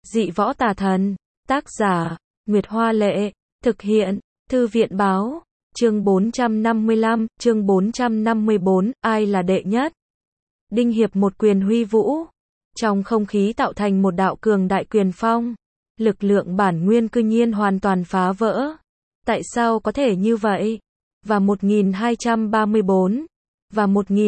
Dị võ tà thần. Tác giả, Nguyệt Hoa Lệ. Thực hiện, Thư viện Báo. Chương 455, chương 454, ai là đệ nhất? Đinh Hiệp một quyền huy vũ. Trong không khí tạo thành một đạo cường đại quyền phong. Lực lượng bản nguyên cư nhiên hoàn toàn phá vỡ. Tại sao có thể như vậy? Và 1234, và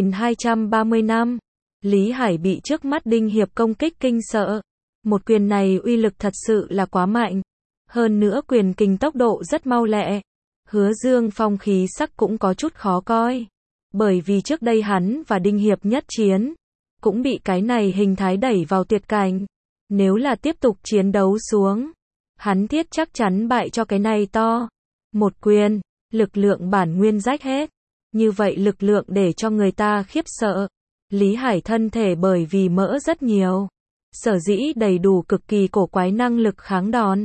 1235, Lý Hải bị trước mắt Đinh Hiệp công kích kinh sợ. Một quyền này uy lực thật sự là quá mạnh. Hơn nữa quyền kình tốc độ rất mau lẹ. Hứa Dương Phong khí sắc cũng có chút khó coi. Bởi vì trước đây hắn và Đinh Hiệp nhất chiến, cũng bị cái này hình thái đẩy vào tuyệt cảnh. Nếu là tiếp tục chiến đấu xuống, hắn thiết chắc chắn bại cho cái này to. Một quyền, lực lượng bản nguyên rách hết. Như vậy lực lượng để cho người ta khiếp sợ. Lý Hải thân thể bởi vì mỡ rất nhiều, sở dĩ đầy đủ cực kỳ cổ quái năng lực kháng đòn.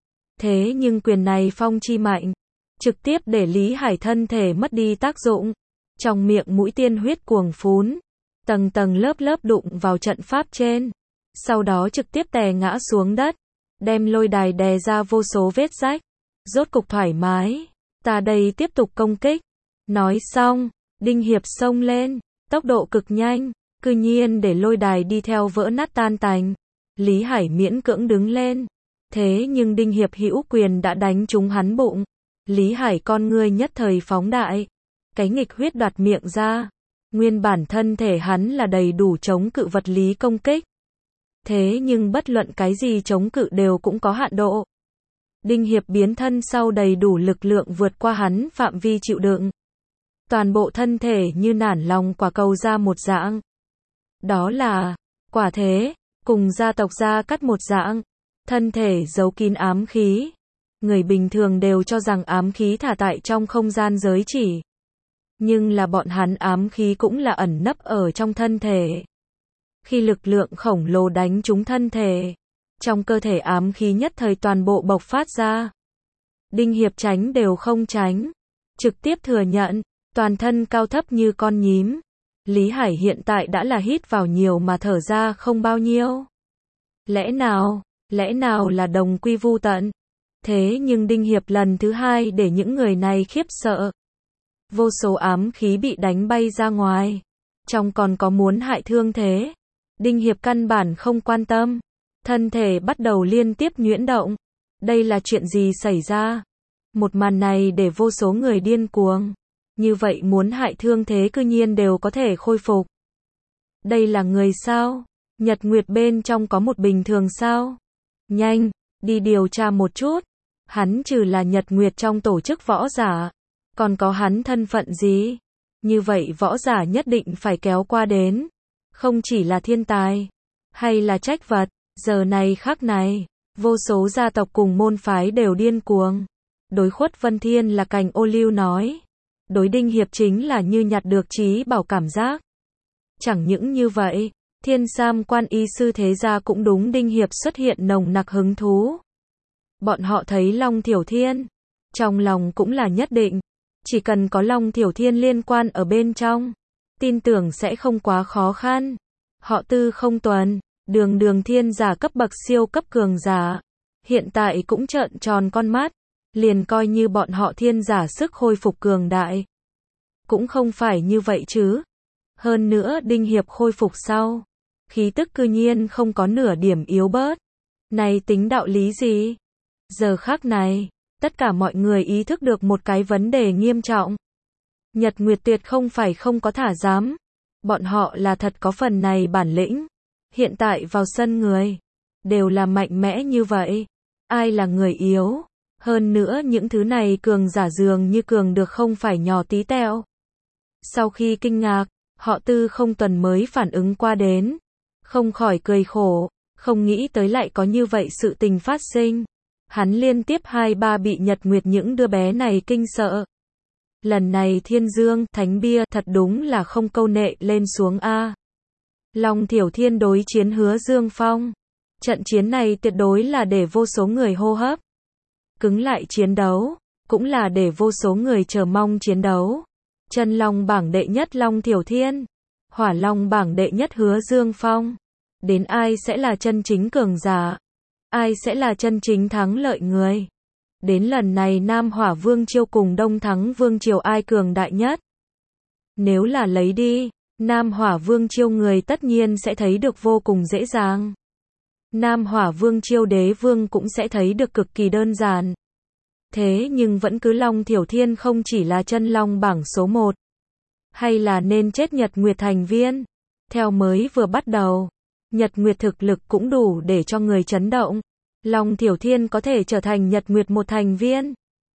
Thế nhưng quyền này phong chi mạnh, trực tiếp để Lý Hải thân thể mất đi tác dụng. Trong miệng mũi tiên huyết cuồng phún, tầng tầng lớp lớp đụng vào trận pháp trên. Sau đó trực tiếp tè ngã xuống đất, đem lôi đài đè ra vô số vết rách. Rốt cục thoải mái, ta đây tiếp tục công kích. Nói xong, Đinh Hiệp xông lên, tốc độ cực nhanh, cư nhiên để lôi đài đi theo vỡ nát tan tành. Lý Hải miễn cưỡng đứng lên. Thế nhưng Đinh Hiệp hữu quyền đã đánh trúng hắn bụng. Lý Hải con ngươi nhất thời phóng đại. Cái nghịch huyết đoạt miệng ra. Nguyên bản thân thể hắn là đầy đủ chống cự vật lý công kích. Thế nhưng bất luận cái gì chống cự đều cũng có hạn độ. Đinh Hiệp biến thân sau đầy đủ lực lượng vượt qua hắn phạm vi chịu đựng. Toàn bộ thân thể như nản lòng quả cầu ra một dạng. Đó là quả thế, cùng gia tộc gia cắt một dạng. Thân thể giấu kín ám khí. Người bình thường đều cho rằng ám khí thả tại trong không gian giới chỉ. Nhưng là bọn hắn ám khí cũng là ẩn nấp ở trong thân thể. Khi lực lượng khổng lồ đánh trúng thân thể, trong cơ thể ám khí nhất thời toàn bộ bộc phát ra. Đinh Hiệp tránh đều không tránh, trực tiếp thừa nhận, toàn thân cao thấp như con nhím. Lý Hải hiện tại đã là hít vào nhiều mà thở ra không bao nhiêu. Lẽ nào là đồng quy vu tận? Thế nhưng Đinh Hiệp lần thứ hai để những người này khiếp sợ. Vô số ám khí bị đánh bay ra ngoài. Trong còn có muốn hại thương thế. Đinh Hiệp căn bản không quan tâm. Thân thể bắt đầu liên tiếp nhuyễn động. Đây là chuyện gì xảy ra? Một màn này để vô số người điên cuồng. Như vậy muốn hại thương thế cư nhiên đều có thể khôi phục. Đây là người sao? Nhật Nguyệt bên trong có một bình thường sao? Nhanh, đi điều tra một chút. Hắn trừ là Nhật Nguyệt trong tổ chức võ giả, còn có hắn thân phận gì? Như vậy võ giả nhất định phải kéo qua đến. Không chỉ là thiên tài, hay là trách vật. Giờ này khắc này, vô số gia tộc cùng môn phái đều điên cuồng. Đối Khuất Vân Thiên là cành ô liu nói. Đối Đinh Hiệp chính là như nhặt được trí bảo cảm giác. Chẳng những như vậy, Thiên Sam Quan Y Sư thế gia cũng đúng Đinh Hiệp xuất hiện nồng nặc hứng thú. Bọn họ thấy Long Thiểu Thiên, trong lòng cũng là nhất định, chỉ cần có Long Thiểu Thiên liên quan ở bên trong, tin tưởng sẽ không quá khó khăn. Họ Tư Không Tuần, đường thiên giả cấp bậc siêu cấp cường giả, hiện tại cũng trợn tròn con mắt, liền coi như bọn họ thiên giả sức hồi phục cường đại. Cũng không phải như vậy chứ. Hơn nữa Đinh Hiệp khôi phục sau, khí tức cư nhiên không có nửa điểm yếu bớt. Này tính đạo lý gì? Giờ khắc này, tất cả mọi người ý thức được một cái vấn đề nghiêm trọng. Nhật Nguyệt tuyệt không phải không có thả dám. Bọn họ là thật có phần này bản lĩnh. Hiện tại vào sân người, đều là mạnh mẽ như vậy. Ai là người yếu? Hơn nữa những thứ này cường giả dường như cường được không phải nhỏ tí tẹo. Sau khi kinh ngạc, họ Tư Không Tuần mới phản ứng qua đến. Không khỏi cười khổ, không nghĩ tới lại có như vậy sự tình phát sinh. Hắn liên tiếp 2-3 bị Nhật Nguyệt những đứa bé này kinh sợ. Lần này Thiên Dương, Thánh Bia thật đúng là không câu nệ lên xuống a. Long Thiểu Thiên đối chiến Hứa Dương Phong. Trận chiến này tuyệt đối là để vô số người hô hấp. Cứng lại chiến đấu, cũng là để vô số người chờ mong chiến đấu. Chân Long bảng đệ nhất Long Thiểu Thiên, Hỏa Long bảng đệ nhất Hứa Dương Phong. Đến ai sẽ là chân chính cường giả? ai sẽ là chân chính thắng lợi người. Đến lần này Nam Hỏa Vương Chiêu cùng Đông Thắng Vương Triều ai cường đại nhất? Nếu là lấy đi, Nam Hỏa Vương Chiêu người tất nhiên sẽ thấy được vô cùng dễ dàng. Nam Hỏa Vương Chiêu đế vương cũng sẽ thấy được cực kỳ đơn giản. Thế nhưng vẫn cứ Long Thiểu Thiên không chỉ là chân long bảng số 1. Hay là nên chết Nhật Nguyệt thành viên? Theo mới vừa bắt đầu, Nhật Nguyệt thực lực cũng đủ để cho người chấn động. Long Thiểu Thiên có thể trở thành Nhật Nguyệt một thành viên.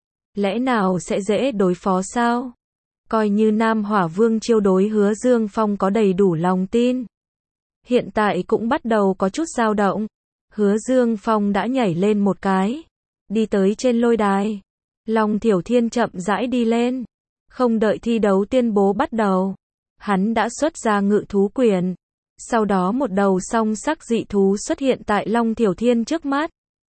Lẽ nào sẽ dễ đối phó sao? Coi như Nam Hỏa Vương Chiêu đối Hứa Dương Phong có đầy đủ lòng tin. Hiện tại cũng bắt đầu có chút dao động. Hứa Dương Phong đã nhảy lên một cái, đi tới trên lôi đài. Long Thiểu Thiên chậm rãi đi lên. Không đợi thi đấu tuyên bố bắt đầu, hắn đã xuất ra ngự thú quyền. Sau đó một đầu song sắc dị thú xuất hiện tại Long Thiểu Thiên trước mắt.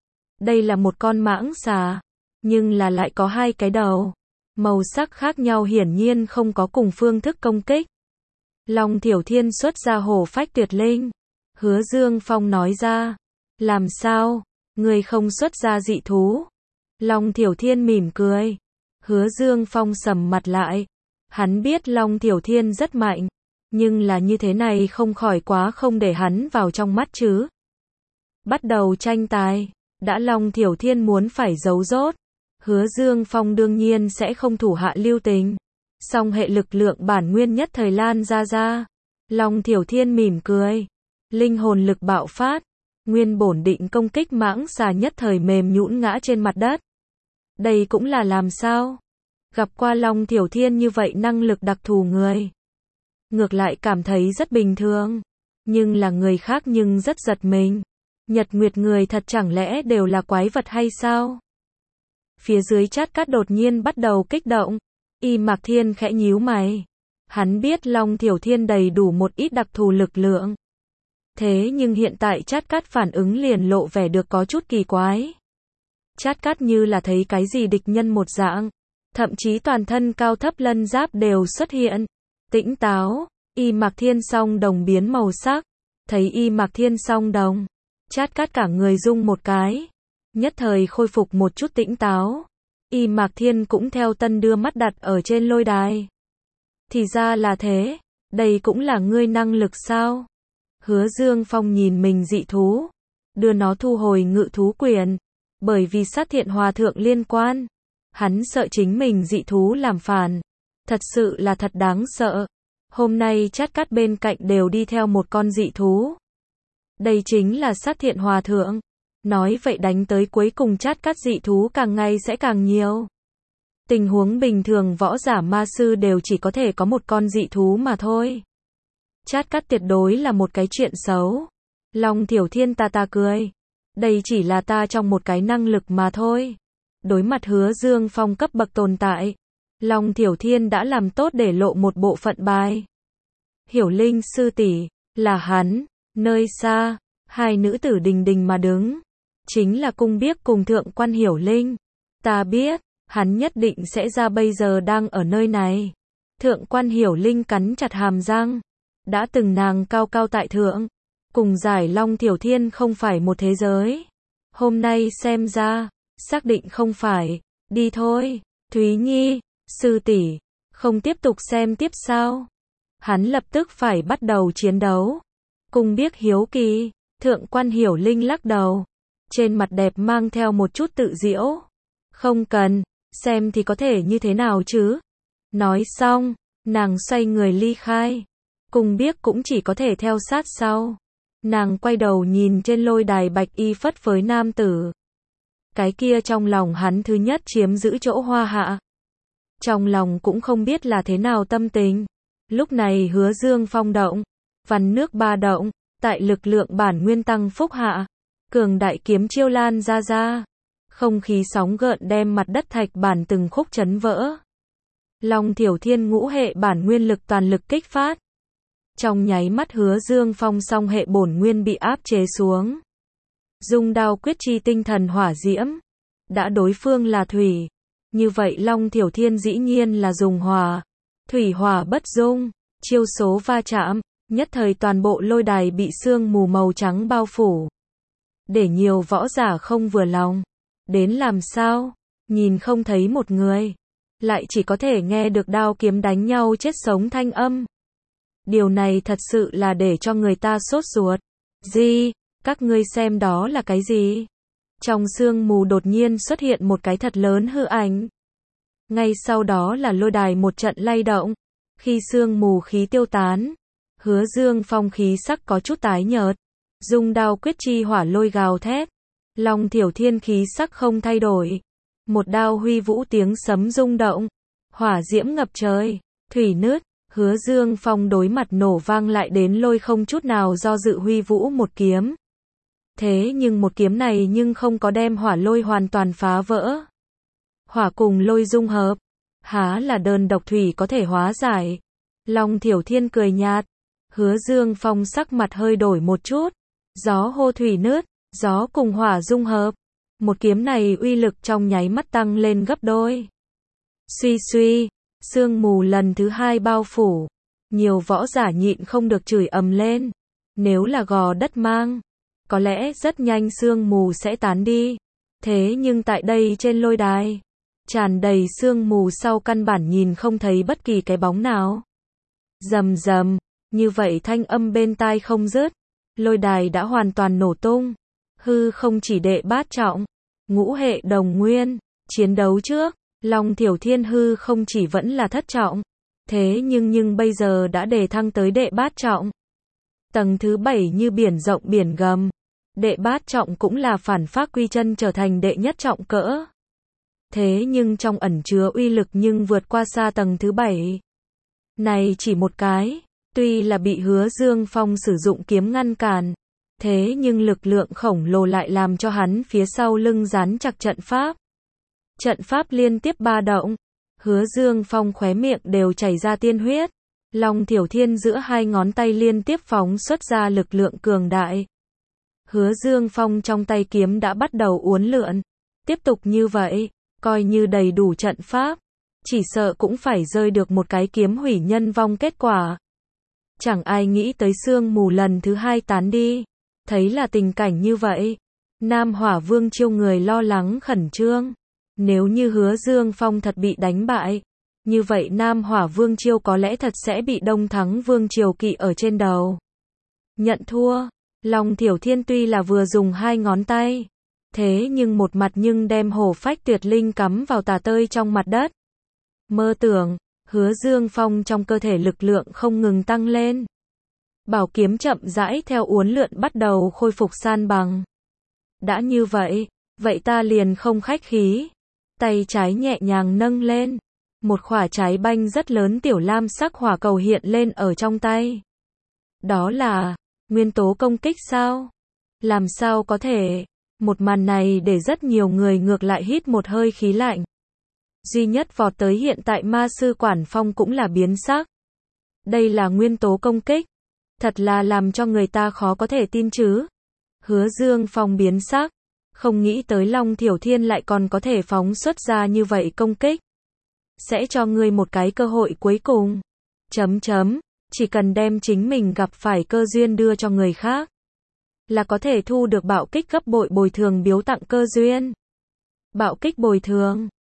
Đây là một con mãng xà, nhưng là lại có hai cái đầu. Màu sắc khác nhau hiển nhiên không có cùng phương thức công kích. Long Thiểu Thiên xuất ra hổ phách tuyệt linh. Hứa Dương Phong nói ra, làm sao, người không xuất ra dị thú? Long Thiểu Thiên mỉm cười. Hứa Dương Phong sầm mặt lại. Hắn biết Long Thiểu Thiên rất mạnh, nhưng là như thế này không khỏi quá không để hắn vào trong mắt chứ. Bắt đầu tranh tài, đã Long Thiểu Thiên muốn phải giấu rốt. Hứa Dương Phong đương nhiên sẽ không thủ hạ lưu tình. Song hệ lực lượng bản nguyên nhất thời lan ra. Long Thiểu Thiên mỉm cười. Linh hồn lực bạo phát. Nguyên bổn định công kích mãng xà nhất thời mềm nhũn ngã trên mặt đất. Đây cũng là làm sao? Gặp qua Long Thiểu Thiên như vậy năng lực đặc thù người. Ngược lại cảm thấy rất bình thường. Nhưng là người khác nhưng rất giật mình. Nhật Nguyệt người thật chẳng lẽ đều là quái vật hay sao? Phía dưới chat cát đột nhiên bắt đầu kích động. Y Mạc Thiên khẽ nhíu mày. Hắn biết Long Thiểu Thiên đầy đủ một ít đặc thù lực lượng. Thế nhưng hiện tại chat cát phản ứng liền lộ vẻ được có chút kỳ quái. Chat cát như là thấy cái gì địch nhân một dạng. Thậm chí toàn thân cao thấp lân giáp đều xuất hiện. Tĩnh táo, Y Mạc Thiên song đồng biến màu sắc. Thấy Y Mạc Thiên song đồng, chat cát cả người rung một cái. Nhất thời khôi phục một chút tĩnh táo. Y Mạc Thiên cũng theo tân đưa mắt đặt ở trên lôi đài. Thì ra là thế, đây cũng là ngươi năng lực sao? Hứa Dương Phong nhìn mình dị thú, đưa nó thu hồi ngự thú quyền. Bởi vì sát thiện hòa thượng liên quan, hắn sợ chính mình dị thú làm phản. Thật sự là thật đáng sợ. Hôm nay chat cát bên cạnh đều đi theo một con dị thú. Đây chính là sát thiện hòa thượng. Nói vậy đánh tới cuối cùng chat cát dị thú càng ngày sẽ càng nhiều. Tình huống bình thường võ giả ma sư đều chỉ có thể có một con dị thú mà thôi. Chat cát tuyệt đối là một cái chuyện xấu. Long Thiểu Thiên ta cười. Đây chỉ là ta trong một cái năng lực mà thôi. Đối mặt Hứa Dương Phong cấp bậc tồn tại, Long Thiểu Thiên đã làm tốt để lộ một bộ phận bài. Hiểu Linh sư tỷ, là hắn. Nơi xa, hai nữ tử đình đình mà đứng. Chính là cung biếc cùng thượng quan Hiểu Linh. Ta biết, hắn nhất định sẽ ra bây giờ đang ở nơi này. Thượng quan Hiểu Linh cắn chặt hàm răng. Đã từng nàng cao cao tại thượng. Cùng giải Long Thiểu Thiên không phải một thế giới. Hôm nay xem ra, xác định không phải. Đi thôi, Thúy Nhi, sư tỷ, không tiếp tục xem tiếp sao? Hắn lập tức phải bắt đầu chiến đấu. Cung biếc hiếu kỳ, thượng quan Hiểu Linh lắc đầu. Trên mặt đẹp mang theo một chút tự giễu. Không cần, xem thì có thể như thế nào chứ? Nói xong, nàng xoay người ly khai. Cung biếc cũng chỉ có thể theo sát sau. Nàng quay đầu nhìn trên lôi đài bạch y phất phới nam tử. Cái kia trong lòng hắn thứ nhất chiếm giữ chỗ hoa hạ. Trong lòng cũng không biết là thế nào tâm tình. Lúc này Hứa Dương Phong động, vằn nước ba động, tại lực lượng bản nguyên tăng phúc hạ. Cường đại kiếm chiêu lan ra. Không khí sóng gợn đem mặt đất thạch bản từng khúc chấn vỡ. Long Thiểu Thiên ngũ hệ bản nguyên lực toàn lực kích phát. Trong nháy mắt Hứa Dương Phong song hệ bổn nguyên bị áp chế xuống. Dung đao quyết chi tinh thần hỏa diễm. Đã đối phương là thủy. Như vậy Long Thiểu Thiên dĩ nhiên là dùng hỏa. Thủy hỏa bất dung. Chiêu số va chạm. Nhất thời toàn bộ lôi đài bị sương mù màu trắng bao phủ. để nhiều võ giả không vừa lòng. Đến làm sao? Nhìn không thấy một người, lại chỉ có thể nghe được đao kiếm đánh nhau chết sống thanh âm. Điều này thật sự là để cho người ta sốt ruột. Gì? Các ngươi xem đó là cái gì? Trong sương mù đột nhiên xuất hiện một cái thật lớn hư ảnh. Ngay sau đó là lôi đài một trận lay động. Khi sương mù khí tiêu tán, Hứa Dương Phong khí sắc có chút tái nhợt, dùng đao quyết chi hỏa lôi gào thét. Long Thiểu Thiên khí sắc không thay đổi, một đao huy vũ tiếng sấm rung động, hỏa diễm ngập trời, thủy nứt. Hứa Dương Phong đối mặt nổ vang lại đến lôi không chút nào do dự huy vũ một kiếm. Thế nhưng một kiếm này nhưng không có đem hỏa lôi hoàn toàn phá vỡ. Hỏa cùng lôi dung hợp, há là đơn độc thủy có thể hóa giải. Long Thiểu Thiên cười nhạt. Hứa Dương Phong sắc mặt hơi đổi một chút. Gió hô thủy nứt, gió cùng hỏa dung hợp. Một kiếm này uy lực trong nháy mắt tăng lên gấp đôi. Suy suy, sương mù lần thứ hai bao phủ. Nhiều võ giả nhịn không được chửi ầm lên. Nếu là gò đất mang, có lẽ rất nhanh sương mù sẽ tán đi. Thế nhưng tại đây trên lôi đài, tràn đầy sương mù sau căn bản nhìn không thấy bất kỳ cái bóng nào. Rầm rầm, như vậy thanh âm bên tai không dứt. Lôi đài đã hoàn toàn nổ tung. Hư không chỉ đệ bát trọng, ngũ hệ đồng nguyên, chiến đấu trước, Long Thiểu Thiên hư không chỉ vẫn là thất trọng. Thế nhưng bây giờ đã đề thăng tới đệ bát trọng. Tầng thứ 7 như biển rộng biển gầm. Đệ bát trọng cũng là phản phác quy chân trở thành đệ nhất trọng cỡ. Thế nhưng trong ẩn chứa uy lực nhưng vượt qua xa tầng thứ 7. Này chỉ một cái, tuy là bị Hứa Dương Phong sử dụng kiếm ngăn cản, thế nhưng lực lượng khổng lồ lại làm cho hắn phía sau lưng dán chặt trận pháp. Trận pháp liên tiếp ba động, Hứa Dương Phong khóe miệng đều chảy ra tiên huyết. Long Thiểu Thiên giữa hai ngón tay liên tiếp phóng xuất ra lực lượng cường đại. Hứa Dương Phong trong tay kiếm đã bắt đầu uốn lượn. Tiếp tục như vậy, coi như đầy đủ trận pháp, chỉ sợ cũng phải rơi được một cái kiếm hủy nhân vong kết quả. Chẳng ai nghĩ tới sương mù lần thứ hai tán đi. Thấy là tình cảnh như vậy, Nam Hỏa Vương Chiêu người lo lắng khẩn trương. Nếu như Hứa Dương Phong thật bị đánh bại, như vậy Nam Hỏa Vương Chiêu có lẽ thật sẽ bị Đông Thắng Vương Triều kỵ ở trên đầu. Nhận thua, Long Thiểu Thiên tuy là vừa dùng hai ngón tay, thế nhưng một mặt nhưng đem hổ phách tuyệt linh cắm vào tà tơi trong mặt đất. Mơ tưởng, Hứa Dương Phong trong cơ thể lực lượng không ngừng tăng lên. Bảo kiếm chậm rãi theo uốn lượn bắt đầu khôi phục san bằng. Đã như vậy, vậy ta liền không khách khí. Tay trái nhẹ nhàng nâng lên. Một quả trái banh rất lớn tiểu lam sắc hỏa cầu hiện lên ở trong tay. Đó là nguyên tố công kích sao? Làm sao có thể? Một màn này để rất nhiều người ngược lại hít một hơi khí lạnh. Duy nhất vọt tới hiện tại ma sư Quản Phong cũng là biến sắc. Đây là nguyên tố công kích. Thật là làm cho người ta khó có thể tin chứ. Hứa Dương Phong biến sắc. Không nghĩ tới Long Thiểu Thiên lại còn có thể phóng xuất ra như vậy công kích. Sẽ cho ngươi một cái cơ hội cuối cùng. Chỉ cần đem chính mình gặp phải cơ duyên đưa cho người khác, là có thể thu được bạo kích gấp bội bồi thường biếu tặng cơ duyên. Bạo kích bồi thường.